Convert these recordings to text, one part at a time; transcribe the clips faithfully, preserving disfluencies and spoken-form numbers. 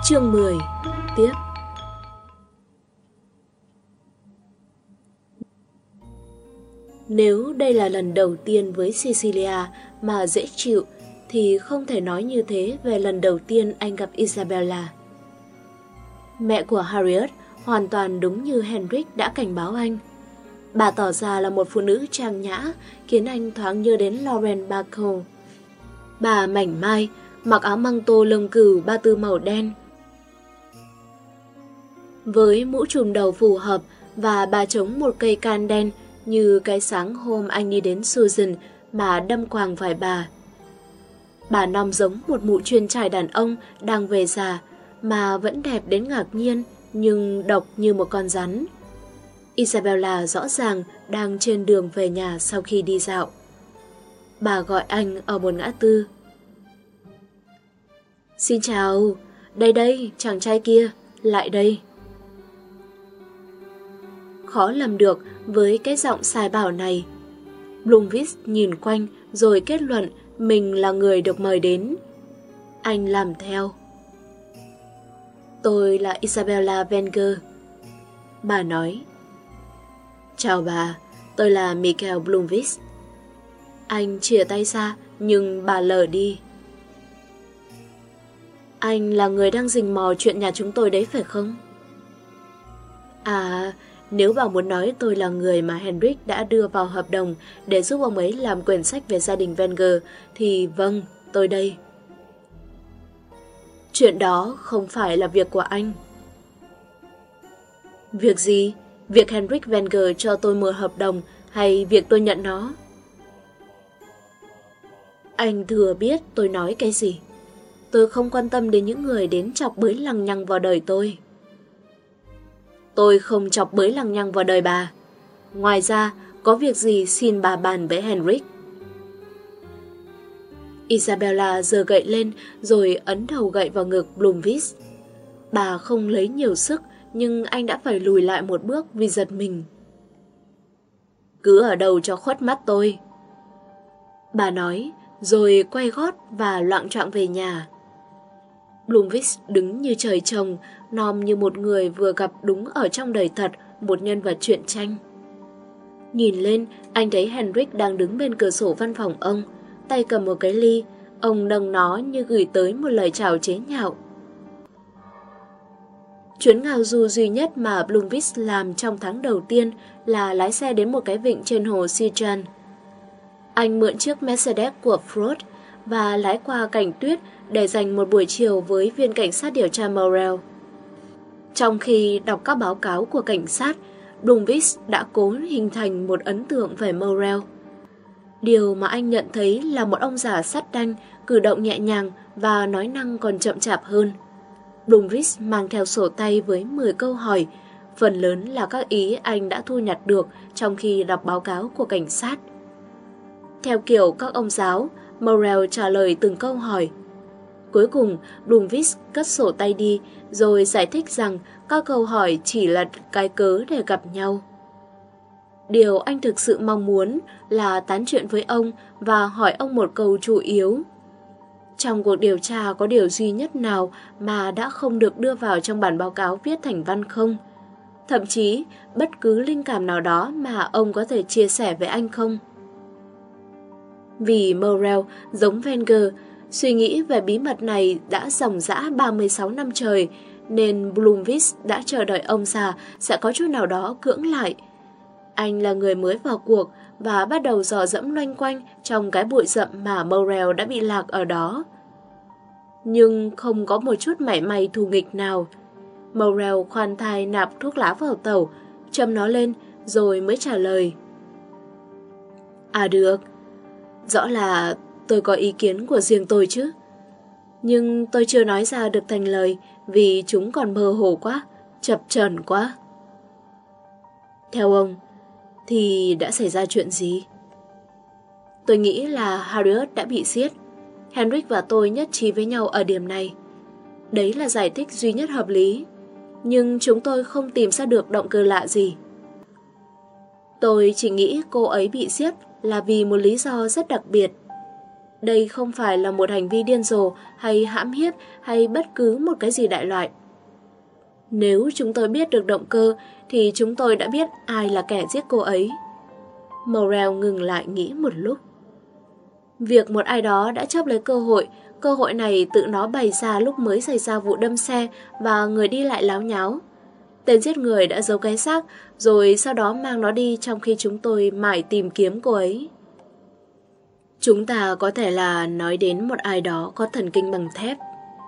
Chương mười. Tiếp. Nếu đây là lần đầu tiên với Cecilia mà dễ chịu, thì không thể nói như thế về lần đầu tiên anh gặp Isabella. Mẹ của Harriet hoàn toàn đúng như Henrik đã cảnh báo anh. Bà tỏ ra là một phụ nữ trang nhã, khiến anh thoáng nhớ đến Lauren Bacall. Bà mảnh mai, mặc áo măng tô lông cừu ba tư màu đen, với mũ trùm đầu phù hợp, và bà chống một cây can đen như cái sáng hôm anh đi đến Susan mà đâm quàng phải bà. Bà nom giống một mụ chuyên trải đàn ông đang về già, mà vẫn đẹp đến ngạc nhiên, nhưng độc như một con rắn. Isabella rõ ràng đang trên đường về nhà sau khi đi dạo. Bà gọi anh ở một ngã tư. Xin chào, đây đây, chàng trai kia, lại đây. Khó lầm được với cái giọng sai bảo này. Bloomfield nhìn quanh rồi kết luận mình là người được mời đến. Anh làm theo. Tôi là Isabella Wenger. Bà nói. Chào bà, tôi là Michael Bloomfield. Anh chìa tay ra nhưng bà lờ đi. Anh là người đang rình mò chuyện nhà chúng tôi đấy phải không? À, nếu bà muốn nói tôi là người mà Henrik đã đưa vào hợp đồng để giúp ông ấy làm quyển sách về gia đình Wenger, thì vâng, tôi đây. Chuyện đó không phải là việc của anh. Việc gì? Việc Henrik Wenger cho tôi một hợp đồng hay việc tôi nhận nó? Anh thừa biết tôi nói cái gì. Tôi không quan tâm đến những người đến chọc bới lằng nhằng vào đời tôi. Tôi không chọc bới lằng nhằng vào đời bà. Ngoài ra, có việc gì xin bà bàn với Henrik. Isabella giơ gậy lên rồi ấn đầu gậy vào ngực Bloomfield. Bà không lấy nhiều sức, nhưng anh đã phải lùi lại một bước vì giật mình. Cứ ở đầu cho khuất mắt tôi, bà nói, rồi quay gót và loạng choạng về nhà. Bloomfield đứng như trời trồng, nom như một người vừa gặp đúng ở trong đời thật một nhân vật truyện tranh. Nhìn lên, anh thấy Henrik đang đứng bên cửa sổ văn phòng ông, tay cầm một cái ly. Ông nâng nó như gửi tới một lời chào chế nhạo. Chuyến ngao du duy nhất mà Bloomfield làm trong tháng đầu tiên là lái xe đến một cái vịnh trên hồ Sijan. Anh mượn chiếc Mercedes của Ford và lái qua cảnh tuyết để dành một buổi chiều với viên cảnh sát điều tra Morrell. Trong khi đọc các báo cáo của cảnh sát, Bloomfield đã cố hình thành một ấn tượng về Morrell. Điều mà anh nhận thấy là một ông già sắt đanh, cử động nhẹ nhàng và nói năng còn chậm chạp hơn. Bloomfield mang theo sổ tay với mười câu hỏi, phần lớn là các ý anh đã thu nhặt được trong khi đọc báo cáo của cảnh sát. Theo kiểu các ông giáo, Morrell trả lời từng câu hỏi. Cuối cùng, Bloomfield cất sổ tay đi rồi giải thích rằng các câu hỏi chỉ là cái cớ để gặp nhau. Điều anh thực sự mong muốn là tán chuyện với ông và hỏi ông một câu chủ yếu. Trong cuộc điều tra có điều duy nhất nào mà đã không được đưa vào trong bản báo cáo viết thành văn không? Thậm chí, bất cứ linh cảm nào đó mà ông có thể chia sẻ với anh không? Vì Morrell, giống Wenger, suy nghĩ về bí mật này đã ròng rã ba mươi sáu năm trời, nên Bloomfield đã chờ đợi ông già sẽ có chút nào đó cưỡng lại. Anh là người mới vào cuộc và bắt đầu dò dẫm loanh quanh trong cái bụi rậm mà Morrell đã bị lạc ở đó. Nhưng không có một chút mảy may thù nghịch nào. Morrell khoan thai nạp thuốc lá vào tẩu, châm nó lên rồi mới trả lời. À được, rõ là tôi có ý kiến của riêng tôi chứ. Nhưng tôi chưa nói ra được thành lời vì chúng còn mơ hồ quá, chập chờn quá. Theo ông, thì đã xảy ra chuyện gì? Tôi nghĩ là Harriet đã bị giết. Henrik và tôi nhất trí với nhau ở điểm này. Đấy là giải thích duy nhất hợp lý. Nhưng chúng tôi không tìm ra được động cơ lạ gì. Tôi chỉ nghĩ cô ấy bị giết là vì một lý do rất đặc biệt. đây không phải là một hành vi điên rồ hay hãm hiếp hay bất cứ một cái gì đại loại. Nếu chúng tôi biết được động cơ thì chúng tôi đã biết ai là kẻ giết cô ấy. Morrell ngừng lại nghĩ một lúc. Việc một ai đó đã chấp lấy cơ hội, cơ hội này tự nó bày ra lúc mới xảy ra vụ đâm xe và người đi lại láo nháo. Tên giết người đã giấu cái xác rồi sau đó mang nó đi trong khi chúng tôi mải tìm kiếm cô ấy. Chúng ta có thể là nói đến một ai đó có thần kinh bằng thép.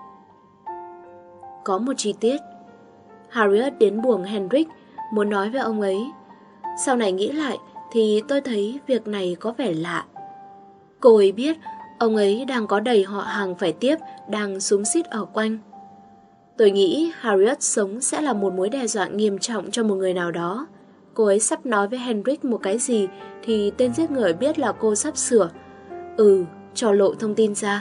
Có một chi tiết. Harriet đến buồng Henrik muốn nói với ông ấy. Sau này nghĩ lại thì tôi thấy việc này có vẻ lạ. Cô ấy biết ông ấy đang có đầy họ hàng phải tiếp đang xúm xít ở quanh. Tôi nghĩ Harriet sống sẽ là một mối đe dọa nghiêm trọng cho một người nào đó. Cô ấy sắp nói với Henrik một cái gì thì tên giết người biết là cô sắp sửa. Ừ, cho lộ thông tin ra.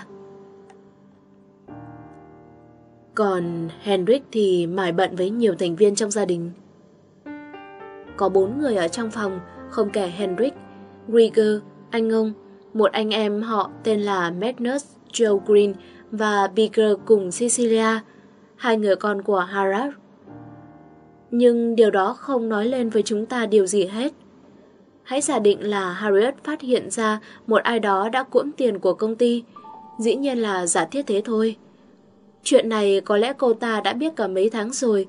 Còn Henrik thì mải bận với nhiều thành viên trong gia đình. Có bốn người ở trong phòng, không kể Henrik, Rieger, anh ông, một anh em họ tên là Magnus, Joe Green và Beaker cùng Cecilia, hai người con của Harald. Nhưng điều đó không nói lên với chúng ta điều gì hết. Hãy giả định là Harriet phát hiện ra một ai đó đã cưỡng tiền của công ty. Dĩ nhiên là giả thiết thế thôi. Chuyện này có lẽ cô ta đã biết cả mấy tháng rồi.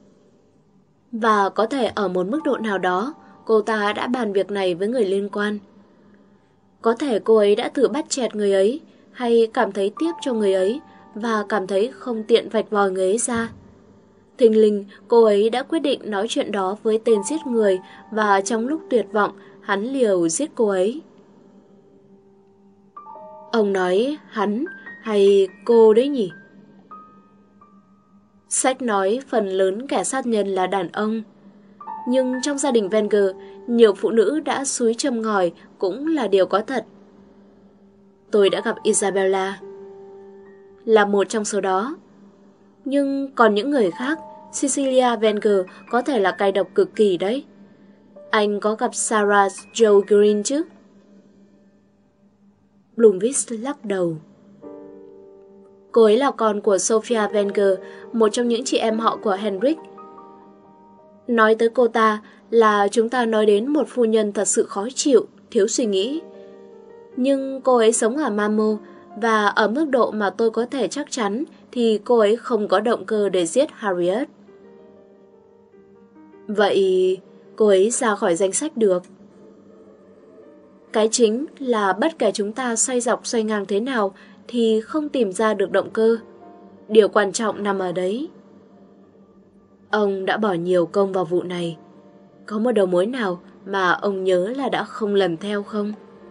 Và có thể ở một mức độ nào đó, cô ta đã bàn việc này với người liên quan. Có thể cô ấy đã thử bắt chẹt người ấy, hay cảm thấy tiếc cho người ấy, và cảm thấy không tiện vạch vòi người ấy ra. Thình lình, cô ấy đã quyết định nói chuyện đó với tên giết người, và trong lúc tuyệt vọng, hắn liều giết cô ấy. Ông nói hắn hay cô đấy nhỉ? Sách nói phần lớn kẻ sát nhân là đàn ông. Nhưng trong gia đình Wenger, nhiều phụ nữ đã xúi châm ngòi cũng là điều có thật. Tôi đã gặp Isabella, là một trong số đó. Nhưng còn những người khác, Cecilia Wenger có thể là cay độc cực kỳ đấy. Anh có gặp Sarah Joe Green chứ? Blomqvist lắc đầu. Cô ấy là con của Sophia Wenger, một trong những chị em họ của Henrik. Nói tới cô ta là chúng ta nói đến một phu nhân thật sự khó chịu, thiếu suy nghĩ. Nhưng cô ấy sống ở Malmo, và ở mức độ mà tôi có thể chắc chắn thì cô ấy không có động cơ để giết Harriet. Vậy cô ấy ra khỏi danh sách được. Cái chính là bất kể chúng ta xoay dọc xoay ngang thế nào thì không tìm ra được động cơ. Điều quan trọng nằm ở đấy. Ông đã bỏ nhiều công vào vụ này. Có một đầu mối nào mà ông nhớ là đã không lần theo không?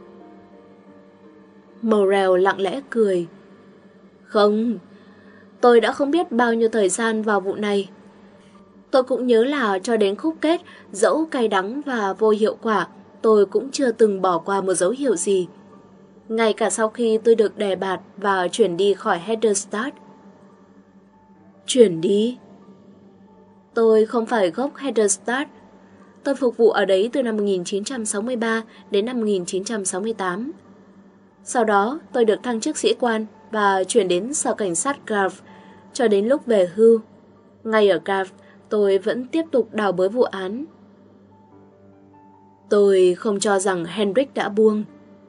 Morrell lặng lẽ cười. Không, tôi đã không biết bao nhiêu thời gian vào vụ này. Tôi cũng nhớ là cho đến khúc kết, dẫu cay đắng và vô hiệu quả, tôi cũng chưa từng bỏ qua một dấu hiệu gì. Ngay cả sau khi tôi được đề bạt và chuyển đi khỏi Hederstad. Chuyển đi? Tôi không phải gốc Hederstad. Tôi phục vụ ở đấy từ năm một nghìn chín trăm sáu mươi ba đến năm một nghìn chín trăm sáu mươi tám. Sau đó tôi được thăng chức sĩ quan và chuyển đến sở cảnh sát Grave cho đến lúc về hưu. Ngay ở Grave, tôi vẫn tiếp tục đào bới vụ án. Tôi không cho rằng Henrik đã buông.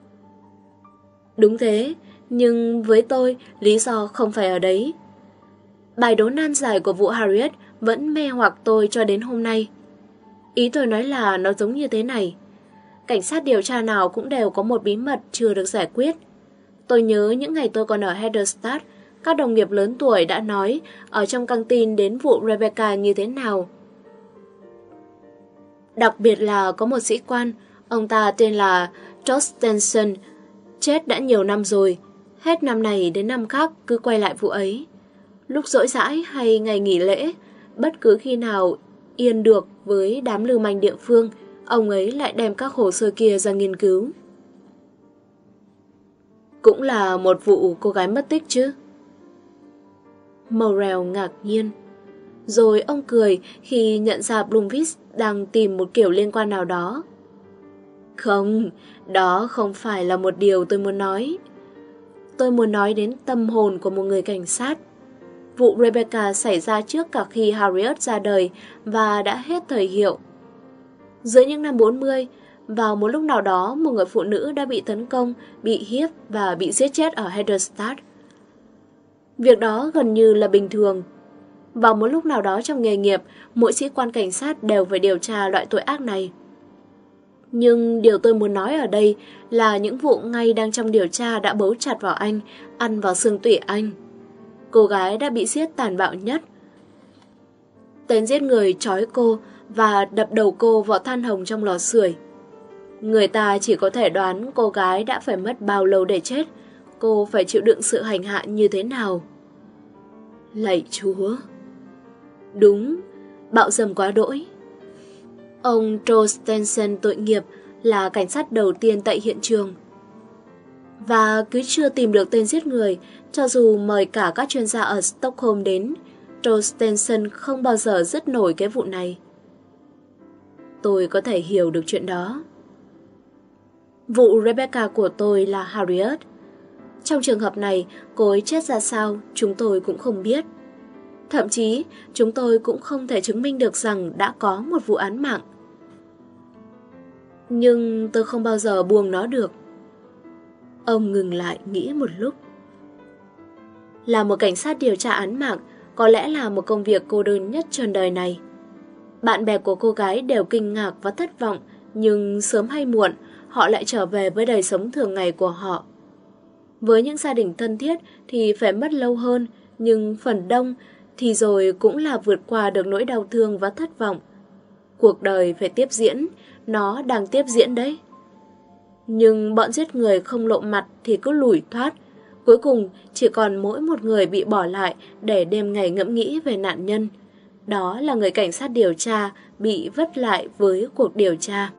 Đúng thế, nhưng với tôi, lý do không phải ở đấy. Bài đố nan giải của vụ Harriet vẫn mê hoặc tôi cho đến hôm nay. Ý tôi nói là nó giống như thế này. Cảnh sát điều tra nào cũng đều có một bí mật chưa được giải quyết. Tôi nhớ những ngày tôi còn ở Hederstad, các đồng nghiệp lớn tuổi đã nói ở trong căng tin đến vụ Rebecca như thế nào. Đặc biệt là có một sĩ quan, ông ta tên là Torstenson, chết đã nhiều năm rồi, hết năm này đến năm khác cứ quay lại vụ ấy. Lúc rỗi rãi hay ngày nghỉ lễ, bất cứ khi nào yên được với đám lưu manh địa phương, ông ấy lại đem các hồ sơ kia ra nghiên cứu. Cũng là một vụ cô gái mất tích chứ? Morrell ngạc nhiên. Rồi ông cười khi nhận ra Blomqvist đang tìm một kiểu liên quan nào đó. Không, đó không phải là một điều tôi muốn nói. tôi muốn nói đến tâm hồn của một người cảnh sát. Vụ Rebecca xảy ra trước cả khi Harriet ra đời và đã hết thời hiệu. Giữa những năm bốn mươi, vào một lúc nào đó, một người phụ nữ đã bị tấn công, bị hiếp và bị giết chết ở Hederstat. Việc đó gần như là bình thường. Vào một lúc nào đó trong nghề nghiệp, mỗi sĩ quan cảnh sát đều phải điều tra loại tội ác này. Nhưng điều tôi muốn nói ở đây là những vụ ngay đang trong điều tra đã bấu chặt vào anh, ăn vào xương tủy anh. Cô gái đã bị giết tàn bạo nhất. Tên giết người trói cô và đập đầu cô vào than hồng trong lò sưởi. Người ta chỉ có thể đoán cô gái đã phải mất bao lâu để chết, cô phải chịu đựng sự hành hạ như thế nào. Lạy Chúa! Đúng, bạo dâm quá đỗi. Ông Joe Stenson tội nghiệp là cảnh sát đầu tiên tại hiện trường. Và cứ chưa tìm được tên giết người, cho dù mời cả các chuyên gia ở Stockholm đến, Joe Stenson không bao giờ dứt nổi cái vụ này. Tôi có thể hiểu được chuyện đó. Vụ Rebecca của tôi là Harriet. Trong trường hợp này, cô ấy chết ra sao chúng tôi cũng không biết. Thậm chí, chúng tôi cũng không thể chứng minh được rằng đã có một vụ án mạng. Nhưng tôi không bao giờ buông nó được. Ông ngừng lại nghĩ một lúc. Là một cảnh sát điều tra án mạng, có lẽ là một công việc cô đơn nhất trên đời này. Bạn bè của cô gái đều kinh ngạc và thất vọng, nhưng sớm hay muộn, họ lại trở về với đời sống thường ngày của họ. Với những gia đình thân thiết thì phải mất lâu hơn, nhưng phần đông thì rồi cũng là vượt qua được nỗi đau thương và thất vọng. Cuộc đời phải tiếp diễn, nó đang tiếp diễn đấy. Nhưng bọn giết người không lộ mặt thì cứ lủi thoát. Cuối cùng chỉ còn mỗi một người bị bỏ lại để đêm ngày ngẫm nghĩ về nạn nhân. Đó là người cảnh sát điều tra bị vất lại với cuộc điều tra.